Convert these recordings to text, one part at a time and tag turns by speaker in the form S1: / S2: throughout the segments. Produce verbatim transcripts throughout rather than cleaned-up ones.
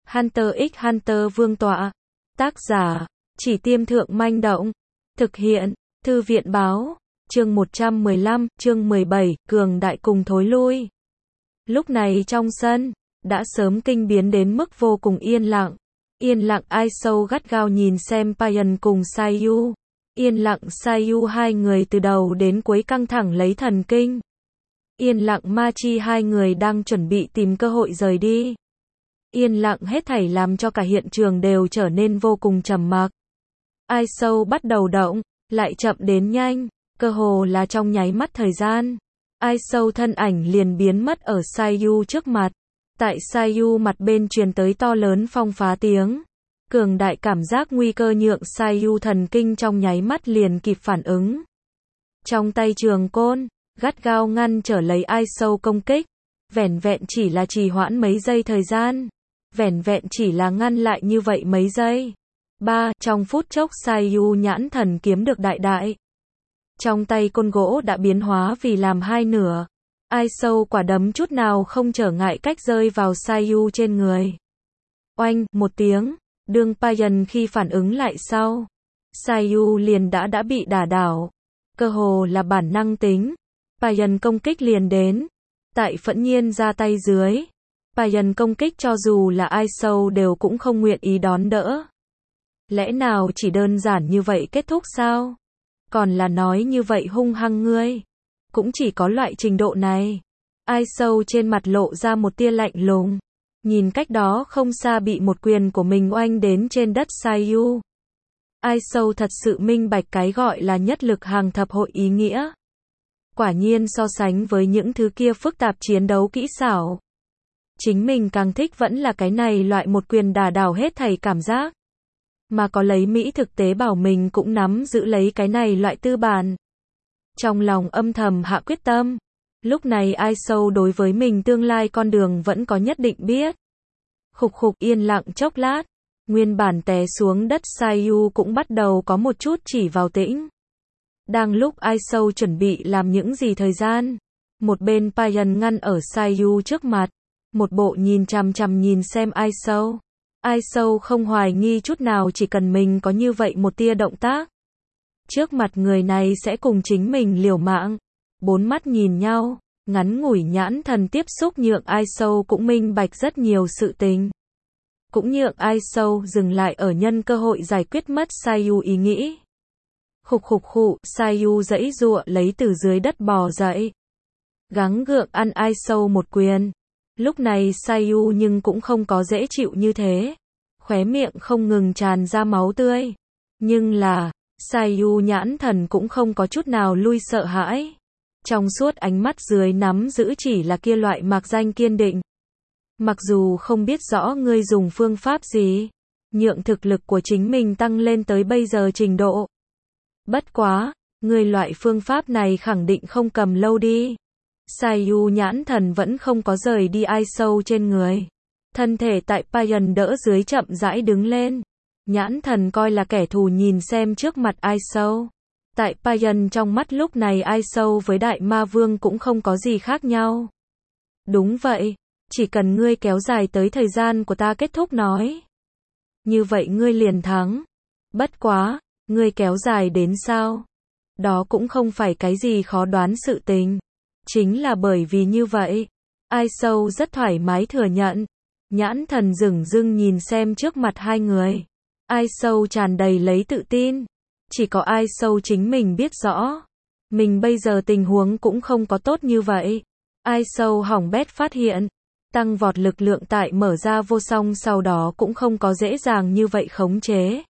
S1: Hunter x Hunter Vương tọa. Tác giả, Chỉ Tiêm Thượng Manh Động. Thực hiện, Thư viện Báo. Chương một trăm mười lăm, chương mười bảy, Cường Đại cùng thối lui. Lúc này trong sân, đã sớm kinh biến đến mức vô cùng yên lặng. Yên lặng ai sâu gắt gao nhìn xem Payan cùng Sayu. Yên lặng Sayu hai người từ đầu đến cuối căng thẳng lấy thần kinh. Yên lặng Machi hai người đang chuẩn bị tìm cơ hội rời đi. Yên lặng hết thảy làm cho cả hiện trường đều trở nên vô cùng trầm mặc. Ai sâu bắt đầu động, lại chậm đến nhanh, cơ hồ là trong nháy mắt thời gian. Ai sâu thân ảnh liền biến mất ở Sayu trước mặt. Tại Sayu mặt bên truyền tới to lớn phong phá tiếng. Cường đại cảm giác nguy cơ nhượng Sayu thần kinh trong nháy mắt liền kịp phản ứng. Trong tay trường côn, gắt gao ngăn trở lấy ai sâu công kích. Vẻn vẹn chỉ là trì hoãn mấy giây thời gian. Vẻn vẹn chỉ là ngăn lại như vậy mấy giây. Ba, trong phút chốc Sayu nhãn thần kiếm được đại đại. Trong tay côn gỗ đã biến hóa vì làm hai nửa. Ai sâu quả đấm chút nào không trở ngại cách rơi vào Sayu trên người. Oanh, một tiếng, đương Payan khi phản ứng lại sau. Sayu liền đã đã bị đả đảo. Cơ hồ là bản năng tính. Payan công kích liền đến. Tại phẫn nhiên ra tay dưới. Payan công kích cho dù là ai sâu đều cũng không nguyện ý đón đỡ. Lẽ nào chỉ đơn giản như vậy kết thúc sao? Còn là nói như vậy hung hăng ngươi. Cũng chỉ có loại trình độ này. Ai sâu trên mặt lộ ra một tia lạnh lùng. Nhìn cách đó không xa bị một quyền của mình oanh đến trên đất Sayu. Ai sâu thật sự minh bạch cái gọi là nhất lực hàng thập hội ý nghĩa. Quả nhiên so sánh với những thứ kia phức tạp chiến đấu kỹ xảo. Chính mình càng thích vẫn là cái này loại một quyền đả đảo hết thảy cảm giác. Mà có lấy Mỹ thực tế bảo mình cũng nắm giữ lấy cái này loại tư bản. Trong lòng âm thầm hạ quyết tâm. Lúc này ai sâu đối với mình tương lai con đường vẫn có nhất định biết. Khục khục yên lặng chốc lát. Nguyên bản té xuống đất Sayu cũng bắt đầu có một chút chỉ vào tĩnh. Đang lúc ai sâu chuẩn bị làm những gì thời gian. Một bên Payan ngăn ở Sayu trước mặt. Một bộ nhìn chằm chằm nhìn xem ai sâu. Ai sâu không hoài nghi chút nào chỉ cần mình có như vậy một tia động tác. Trước mặt người này sẽ cùng chính mình liều mạng. Bốn mắt nhìn nhau, ngắn ngủi nhãn thần tiếp xúc nhượng ai sâu cũng minh bạch rất nhiều sự tình. Cũng nhượng ai sâu dừng lại ở nhân cơ hội giải quyết mất Sayu ý nghĩ. Khục khục khụ, Sayu giãy giụa lấy từ dưới đất bò dậy. Gắng gượng ăn ai sâu một quyền. Lúc này Sayu nhưng cũng không có dễ chịu như thế. Khóe miệng không ngừng tràn ra máu tươi. Nhưng là, Sayu nhãn thần cũng không có chút nào lui sợ hãi. Trong suốt ánh mắt dưới nắm giữ chỉ là kia loại mạc danh kiên định. Mặc dù không biết rõ ngươi dùng phương pháp gì, nhượng thực lực của chính mình tăng lên tới bây giờ trình độ. Bất quá, ngươi loại phương pháp này khẳng định không cầm lâu đi. Sayu nhãn thần vẫn không có rời đi ai sâu trên người. Thân thể tại Payan đỡ dưới chậm rãi đứng lên. Nhãn thần coi là kẻ thù nhìn xem trước mặt ai sâu. Tại Payan trong mắt lúc này ai sâu với đại ma vương cũng không có gì khác nhau. Đúng vậy, chỉ cần ngươi kéo dài tới thời gian của ta kết thúc nói. Như vậy ngươi liền thắng. Bất quá, ngươi kéo dài đến sao? Đó cũng không phải cái gì khó đoán sự tình. Chính là bởi vì như vậy. Ai sâu rất thoải mái thừa nhận. Nhãn thần dửng dưng nhìn xem trước mặt hai người. Ai sâu tràn đầy lấy tự tin. Chỉ có ai sâu chính mình biết rõ. Mình bây giờ tình huống cũng không có tốt như vậy. Ai sâu hỏng bét phát hiện. Tăng vọt lực lượng tại mở ra vô song sau đó cũng không có dễ dàng như vậy khống chế.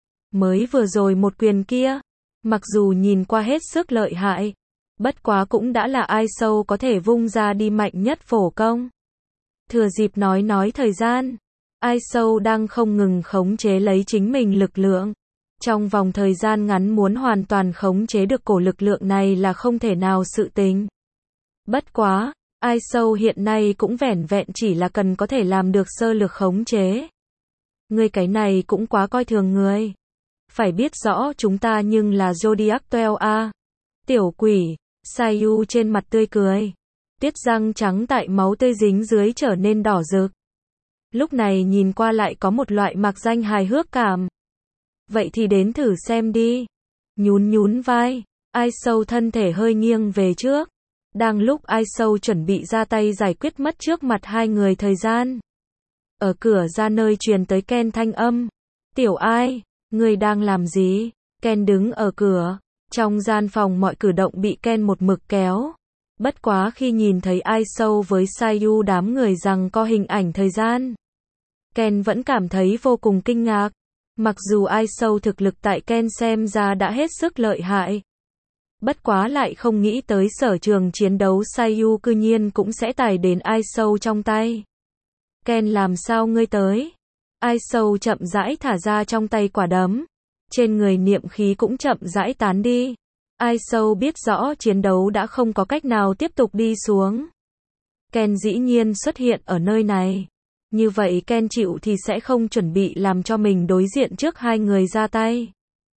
S1: Mới vừa rồi một quyền kia. Mặc dù nhìn qua hết sức lợi hại. Bất quá cũng đã là ai sâu có thể vung ra đi mạnh nhất phổ công. Thừa dịp nói nói thời gian. Ai sâu đang không ngừng khống chế lấy chính mình lực lượng. Trong vòng thời gian ngắn muốn hoàn toàn khống chế được cổ lực lượng này là không thể nào sự tình. Bất quá, ai sâu hiện nay cũng vẻn vẹn chỉ là cần có thể làm được sơ lược khống chế. Ngươi cái này cũng quá coi thường người. Phải biết rõ chúng ta nhưng là Zodiac mười hai a. Tiểu quỷ, Sayu trên mặt tươi cười. Tiết răng trắng tại máu tươi dính dưới trở nên đỏ rực. lúc này nhìn qua lại có một loại mạc danh hài hước cảm. Vậy thì đến thử xem đi. Nhún nhún vai, Ai Sâu thân thể hơi nghiêng về trước. Đang lúc Ai Sâu chuẩn bị ra tay giải quyết mất trước mặt hai người thời gian. Ở cửa ra nơi truyền tới Ken thanh âm. Tiểu Ai, ngươi đang làm gì? Ken đứng ở cửa. Trong gian phòng mọi cử động bị Ken một mực kéo. Bất quá khi nhìn thấy Ai Sâu với Sayu đám người rằng có hình ảnh thời gian. Ken vẫn cảm thấy vô cùng kinh ngạc. Mặc dù Ai Sâu thực lực tại Ken xem ra đã hết sức lợi hại. Bất quá lại không nghĩ tới sở trường chiến đấu Sayu cư nhiên cũng sẽ tải đến Ai Sâu trong tay. Ken làm sao ngươi tới? Ai Sâu chậm rãi thả ra trong tay quả đấm. Trên người niệm khí cũng chậm rãi tán đi. Ai Sâu biết rõ chiến đấu đã không có cách nào tiếp tục đi xuống. Ken dĩ nhiên xuất hiện ở nơi này. Như vậy Ken chịu thì sẽ không chuẩn bị làm cho mình đối diện trước hai người ra tay.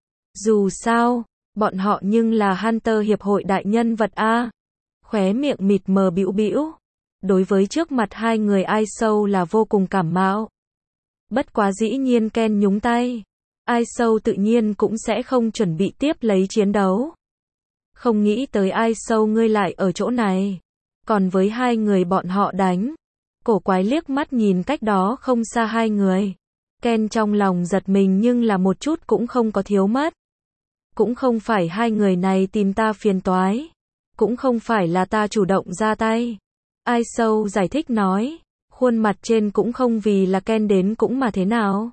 S1: Dù sao, bọn họ nhưng là Hunter hiệp hội đại nhân vật A. Khóe miệng mịt mờ bĩu bĩu. Đối với trước mặt hai người Ai Sâu là vô cùng cảm mạo. Bất quá dĩ nhiên Ken nhúng tay. Ai Sâu tự nhiên cũng sẽ không chuẩn bị tiếp lấy chiến đấu. Không nghĩ tới Ai Sâu ngươi lại ở chỗ này. Còn với hai người bọn họ đánh. Cổ quái liếc mắt nhìn cách đó không xa hai người. Ken trong lòng giật mình nhưng là một chút cũng không có thiếu mất. Cũng không phải hai người này tìm ta phiền toái. Cũng không phải là ta chủ động ra tay. Ai Sâu giải thích nói. Khuôn mặt trên cũng không vì là Ken đến cũng mà thế nào.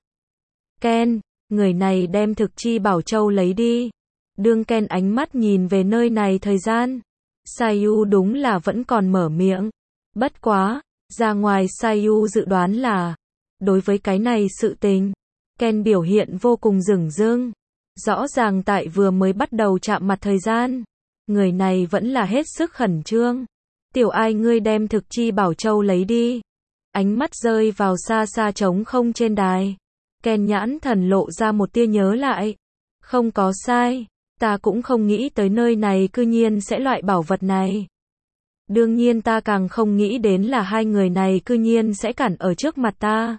S1: Ken, người này đem thực chi bảo châu lấy đi. Đương Ken ánh mắt nhìn về nơi này thời gian. Sayu đúng là vẫn còn mở miệng. Bất quá, ra ngoài Sayu dự đoán là. Đối với cái này sự tình. Ken biểu hiện vô cùng dửng dưng. Rõ ràng tại vừa mới bắt đầu chạm mặt thời gian. Người này vẫn là hết sức khẩn trương. Tiểu Ai ngươi đem thực chi bảo châu lấy đi. Ánh mắt rơi vào xa xa trống không trên đài. Ken nhãn thần lộ ra một tia nhớ lại. Không có sai. Ta cũng không nghĩ tới nơi này cư nhiên sẽ loại bảo vật này. Đương nhiên ta càng không nghĩ đến là hai người này cư nhiên sẽ cản ở trước mặt ta.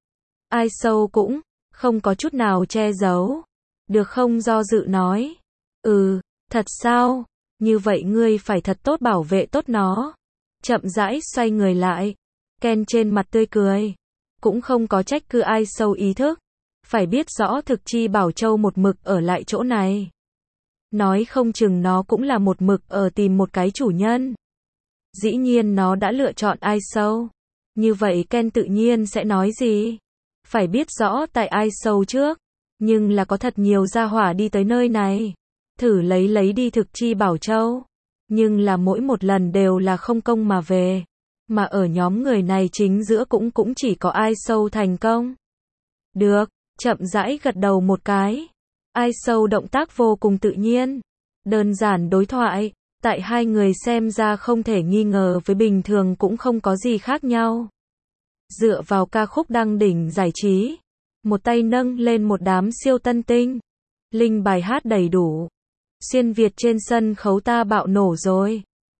S1: Ai Sâu cũng không có chút nào che giấu. Được không do dự nói. Ừ, thật sao? Như vậy ngươi phải thật tốt bảo vệ tốt nó. Chậm rãi xoay người lại. Ken trên mặt tươi cười. Cũng không có trách cứ Ai Sâu ý thức. Phải biết rõ thực chi bảo châu một mực ở lại chỗ này. Nói không chừng nó cũng là một mực ở tìm một cái chủ nhân. Dĩ nhiên nó đã lựa chọn Ai Sâu. Như vậy Ken tự nhiên sẽ nói gì? Phải biết rõ tại Ai Sâu trước. Nhưng là có thật nhiều gia hỏa đi tới nơi này. Thử lấy lấy đi thực chi bảo châu. Nhưng là mỗi một lần đều là không công mà về. Mà ở nhóm người này chính giữa cũng cũng chỉ có Ai Sâu thành công. Được, chậm rãi gật đầu một cái. Ai Sâu động tác vô cùng tự nhiên. Đơn giản đối thoại. Tại hai người xem ra không thể nghi ngờ với bình thường cũng không có gì khác nhau. Dựa vào ca khúc đăng đỉnh giải trí. Một tay nâng lên một đám siêu tân tinh. Linh bài hát đầy đủ. Xuyên Việt trên sân khấu ta bạo nổ rồi.